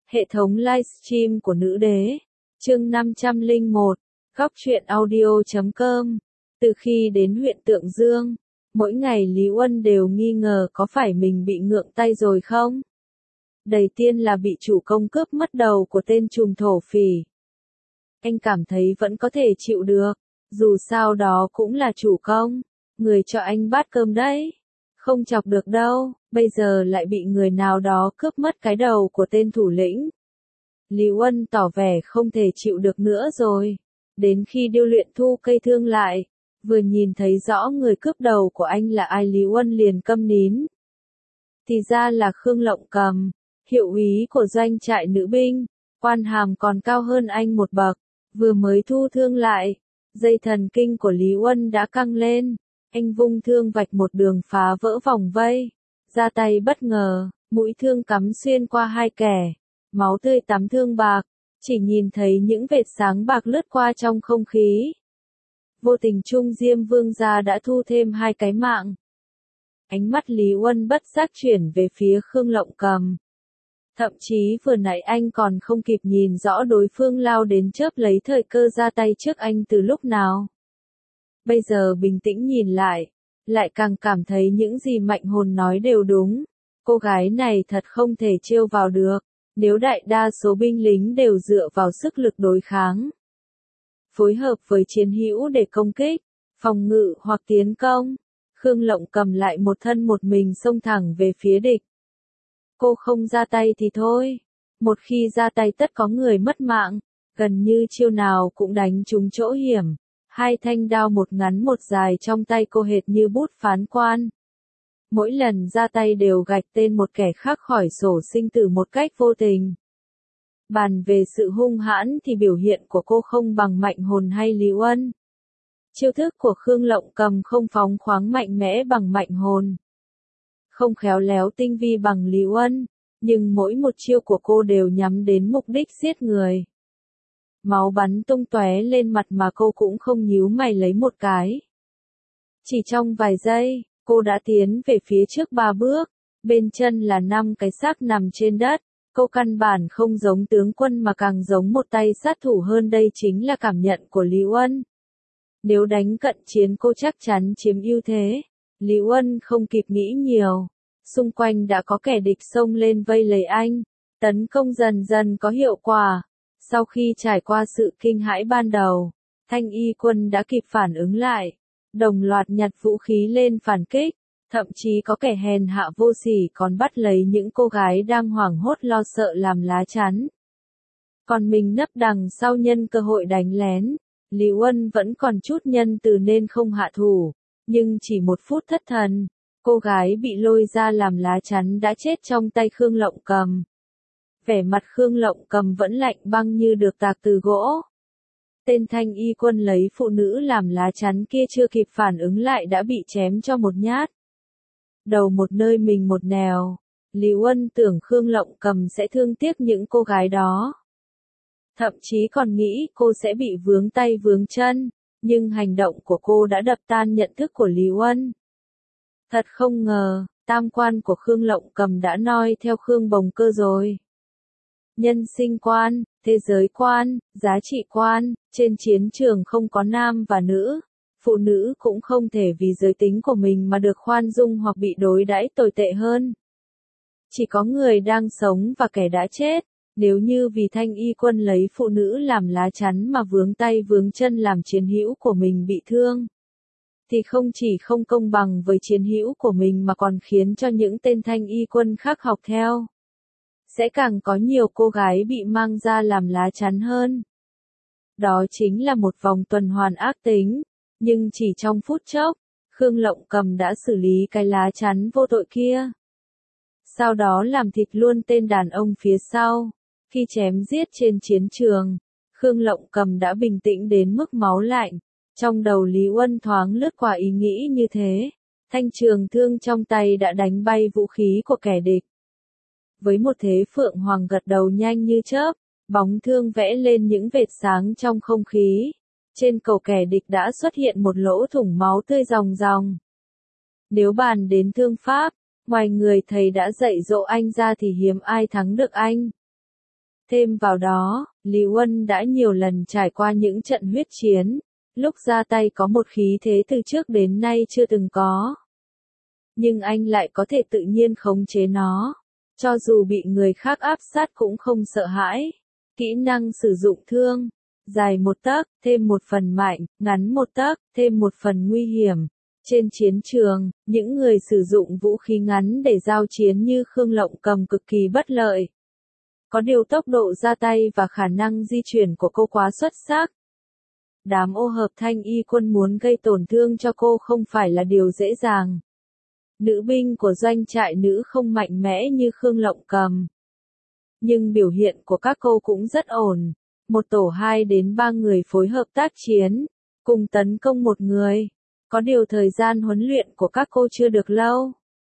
Hệ thống livestream của nữ đế. Chương 501. Góc truyện audio.com. Từ khi đến huyện Tượng Dương, mỗi ngày Lý Uân đều nghi ngờ có phải mình bị ngượng tay rồi không? Đầu tiên là bị chủ công cướp mất đầu của tên trùm thổ phỉ. Anh cảm thấy vẫn có thể chịu được, dù sao đó cũng là chủ công, người cho anh bát cơm đấy. Không chọc được đâu, bây giờ lại bị người nào đó cướp mất cái đầu của tên thủ lĩnh. Lý Uân tỏ vẻ không thể chịu được nữa rồi. Đến khi điêu luyện thu cây thương lại, vừa nhìn thấy rõ người cướp đầu của anh là ai Lý Uân liền câm nín. Thì ra là Khương Lộng Cầm, hiệu úy của doanh trại nữ binh, quan hàm còn cao hơn anh một bậc, vừa mới thu thương lại. Dây thần kinh của Lý Uân đã căng lên, anh vung thương vạch một đường phá vỡ vòng vây, ra tay bất ngờ, mũi thương cắm xuyên qua hai kẻ, máu tươi tắm thương bạc, chỉ nhìn thấy những vệt sáng bạc lướt qua trong không khí. Vô tình Trung Diêm Vương gia đã thu thêm hai cái mạng. Ánh mắt Lý Uân bất giác chuyển về phía Khương Lộng Cầm. Thậm chí vừa nãy anh còn không kịp nhìn rõ đối phương lao đến chớp lấy thời cơ ra tay trước anh từ lúc nào. Bây giờ bình tĩnh nhìn lại càng cảm thấy những gì Mạnh Hồn nói đều đúng. Cô gái này thật không thể trêu vào được, nếu đại đa số binh lính đều dựa vào sức lực đối kháng, phối hợp với chiến hữu để công kích, phòng ngự hoặc tiến công, Khương Lộng Cầm lại một thân một mình xông thẳng về phía địch. Cô không ra tay thì thôi, một khi ra tay tất có người mất mạng, gần như chiêu nào cũng đánh trúng chỗ hiểm. Hai thanh đao một ngắn một dài trong tay cô hệt như bút phán quan. Mỗi lần ra tay đều gạch tên một kẻ khác khỏi sổ sinh tử một cách vô tình. Bàn về sự hung hãn thì biểu hiện của cô không bằng Mạnh Hồn hay Lý Uân. Chiêu thức của Khương Lộng Cầm không phóng khoáng mạnh mẽ bằng Mạnh Hồn, không khéo léo tinh vi bằng Lý Uân, nhưng mỗi một chiêu của cô đều nhắm đến mục đích giết người. Máu bắn tung tóe lên mặt mà cô cũng không nhíu mày lấy một cái. Chỉ trong vài giây, cô đã tiến về phía trước 3 bước, bên chân là 5 cái xác nằm trên đất. Cô căn bản không giống tướng quân mà càng giống một tay sát thủ hơn, đây chính là cảm nhận của Lý Uân. Nếu đánh cận chiến cô chắc chắn chiếm ưu thế. Lý Uân không kịp nghĩ nhiều, xung quanh đã có kẻ địch xông lên vây lấy anh, tấn công dần dần có hiệu quả. Sau khi trải qua sự kinh hãi ban đầu, Thanh Y quân đã kịp phản ứng lại, đồng loạt nhặt vũ khí lên phản kích, thậm chí có kẻ hèn hạ vô sỉ còn bắt lấy những cô gái đang hoảng hốt lo sợ làm lá chắn. Còn mình nấp đằng sau nhân cơ hội đánh lén. Lý Uân vẫn còn chút nhân từ nên không hạ thủ, nhưng chỉ một phút thất thần, cô gái bị lôi ra làm lá chắn đã chết trong tay Khương Lộng Cầm. Vẻ mặt Khương Lộng Cầm vẫn lạnh băng như được tạc từ gỗ. Tên Thanh Y quân lấy phụ nữ làm lá chắn kia chưa kịp phản ứng lại đã bị chém cho một nhát. Đầu một nơi mình một nẻo, Lý Uân tưởng Khương Lộng Cầm sẽ thương tiếc những cô gái đó. Thậm chí còn nghĩ cô sẽ bị vướng tay vướng chân, nhưng hành động của cô đã đập tan nhận thức của Lý Uân. Thật không ngờ, tam quan của Khương Lộng Cầm đã noi theo Khương Bồng Cơ rồi. Nhân sinh quan, thế giới quan, giá trị quan, trên chiến trường không có nam và nữ, phụ nữ cũng không thể vì giới tính của mình mà được khoan dung hoặc bị đối đãi tồi tệ hơn. Chỉ có người đang sống và kẻ đã chết, nếu như vì Thanh Y quân lấy phụ nữ làm lá chắn mà vướng tay vướng chân làm chiến hữu của mình bị thương, thì không chỉ không công bằng với chiến hữu của mình mà còn khiến cho những tên Thanh Y quân khác học theo. Sẽ càng có nhiều cô gái bị mang ra làm lá chắn hơn. Đó chính là một vòng tuần hoàn ác tính, nhưng chỉ trong phút chốc, Khương Lộng Cầm đã xử lý cái lá chắn vô tội kia. Sau đó làm thịt luôn tên đàn ông phía sau. Khi chém giết trên chiến trường, Khương Lộng Cầm đã bình tĩnh đến mức máu lạnh. Trong đầu Lý Uân thoáng lướt qua ý nghĩ như thế. Thanh trường thương trong tay đã đánh bay vũ khí của kẻ địch. Với một thế Phượng Hoàng gật đầu nhanh như chớp, bóng thương vẽ lên những vệt sáng trong không khí. Trên cầu kẻ địch đã xuất hiện một lỗ thủng máu tươi ròng ròng. Nếu bàn đến thương pháp, ngoài người thầy đã dạy dỗ anh ra thì hiếm ai thắng được anh. Thêm vào đó, Lý Uân đã nhiều lần trải qua những trận huyết chiến, lúc ra tay có một khí thế từ trước đến nay chưa từng có. Nhưng anh lại có thể tự nhiên khống chế nó, cho dù bị người khác áp sát cũng không sợ hãi. Kỹ năng sử dụng thương, dài 1 tấc, thêm 1 phần mạnh, ngắn 1 tấc, thêm 1 phần nguy hiểm. Trên chiến trường, những người sử dụng vũ khí ngắn để giao chiến như Khương Lộng Cầm cực kỳ bất lợi. Có điều tốc độ ra tay và khả năng di chuyển của cô quá xuất sắc. Đám ô hợp Thanh Y quân muốn gây tổn thương cho cô không phải là điều dễ dàng. Nữ binh của doanh trại nữ không mạnh mẽ như Khương Lộng Cầm. Nhưng biểu hiện của các cô cũng rất ổn. Một tổ 2 đến 3 người phối hợp tác chiến, cùng tấn công một người. Có điều thời gian huấn luyện của các cô chưa được lâu.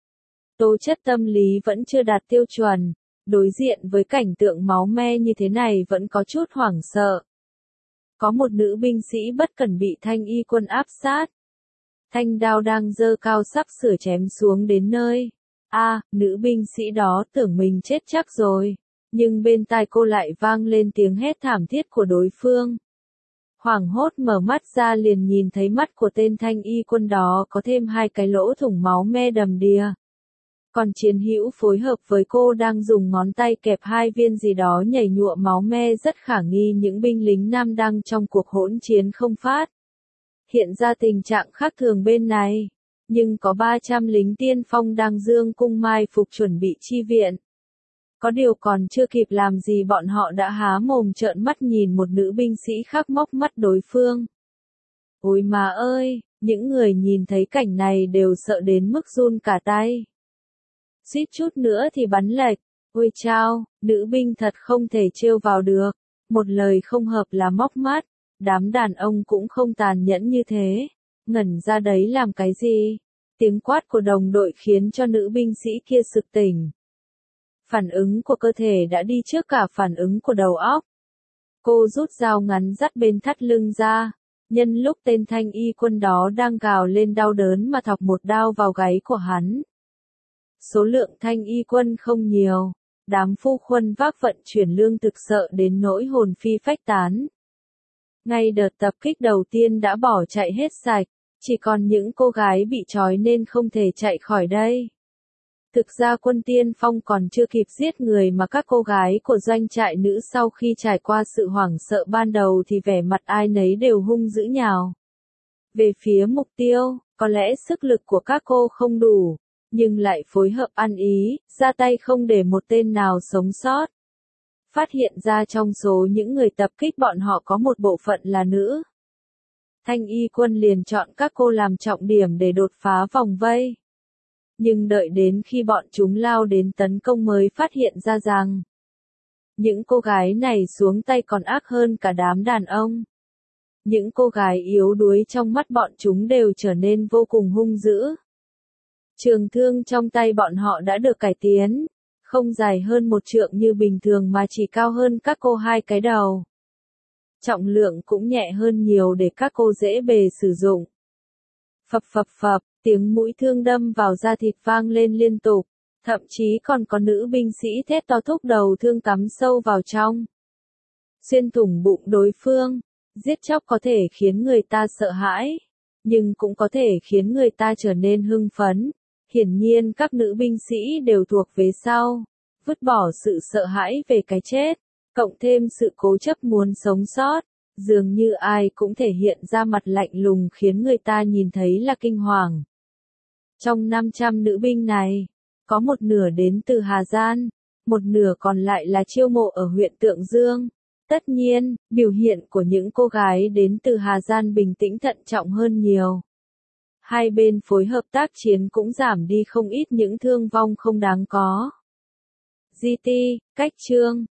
Tố chất tâm lý vẫn chưa đạt tiêu chuẩn. Đối diện với cảnh tượng máu me như thế này vẫn có chút hoảng sợ. Có một nữ binh sĩ bất cẩn bị Thanh Y quân áp sát. Thanh đao đang giơ cao sắp sửa chém xuống đến nơi. Nữ binh sĩ đó tưởng mình chết chắc rồi. Nhưng bên tai cô lại vang lên tiếng hét thảm thiết của đối phương. Hoảng hốt mở mắt ra liền nhìn thấy mắt của tên Thanh Y quân đó có thêm 2 cái lỗ thủng máu me đầm đìa. Còn chiến hữu phối hợp với cô đang dùng ngón tay kẹp 2 viên gì đó nhảy nhụa máu me rất khả nghi những binh lính nam đang trong cuộc hỗn chiến không phát. Hiện ra tình trạng khác thường bên này, nhưng có 300 lính tiên phong đang dương cung mai phục chuẩn bị chi viện. Có điều còn chưa kịp làm gì bọn họ đã há mồm trợn mắt nhìn một nữ binh sĩ khác móc mắt đối phương. Ôi mà ơi, những người nhìn thấy cảnh này đều sợ đến mức run cả tay. Suýt chút nữa thì bắn lệch. Ôi chao, nữ binh thật không thể trêu vào được. Một lời không hợp là móc mắt. Đám đàn ông cũng không tàn nhẫn như thế. Ngẩn ra đấy làm cái gì? Tiếng quát của đồng đội khiến cho nữ binh sĩ kia sực tỉnh. Phản ứng của cơ thể đã đi trước cả phản ứng của đầu óc. Cô rút dao ngắn dắt bên thắt lưng ra. Nhân lúc tên Thanh Y quân đó đang gào lên đau đớn mà thọc một đao vào gáy của hắn. Số lượng Thanh Y quân không nhiều. Đám phu khuân vác vận chuyển lương thực sợ đến nỗi hồn phi phách tán. Ngay đợt tập kích đầu tiên đã bỏ chạy hết sạch, chỉ còn những cô gái bị trói nên không thể chạy khỏi đây. Thực ra quân tiên phong còn chưa kịp giết người mà các cô gái của doanh trại nữ sau khi trải qua sự hoảng sợ ban đầu thì vẻ mặt ai nấy đều hung dữ nhào. Về phía mục tiêu, có lẽ sức lực của các cô không đủ, nhưng lại phối hợp ăn ý, ra tay không để một tên nào sống sót. Phát hiện ra trong số những người tập kích bọn họ có một bộ phận là nữ. Thanh Y quân liền chọn các cô làm trọng điểm để đột phá vòng vây. Nhưng đợi đến khi bọn chúng lao đến tấn công mới phát hiện ra rằng những cô gái này xuống tay còn ác hơn cả đám đàn ông. Những cô gái yếu đuối trong mắt bọn chúng đều trở nên vô cùng hung dữ. Trường thương trong tay bọn họ đã được cải tiến, không dài hơn 1 trượng như bình thường mà chỉ cao hơn các cô 2 cái đầu. Trọng lượng cũng nhẹ hơn nhiều để các cô dễ bề sử dụng. Phập phập phập, tiếng mũi thương đâm vào da thịt vang lên liên tục, thậm chí còn có nữ binh sĩ thét to thúc đầu thương cắm sâu vào trong. Xuyên thủng bụng đối phương, giết chóc có thể khiến người ta sợ hãi, nhưng cũng có thể khiến người ta trở nên hưng phấn. Hiển nhiên các nữ binh sĩ đều thuộc về sau, vứt bỏ sự sợ hãi về cái chết, cộng thêm sự cố chấp muốn sống sót, dường như ai cũng thể hiện ra mặt lạnh lùng khiến người ta nhìn thấy là kinh hoàng. Trong 500 nữ binh này, có một nửa đến từ Hà Giang, một nửa còn lại là chiêu mộ ở huyện Tượng Dương. Tất nhiên, biểu hiện của những cô gái đến từ Hà Giang bình tĩnh thận trọng hơn nhiều. Hai bên phối hợp tác chiến cũng giảm đi không ít những thương vong không đáng có. GT, cách chương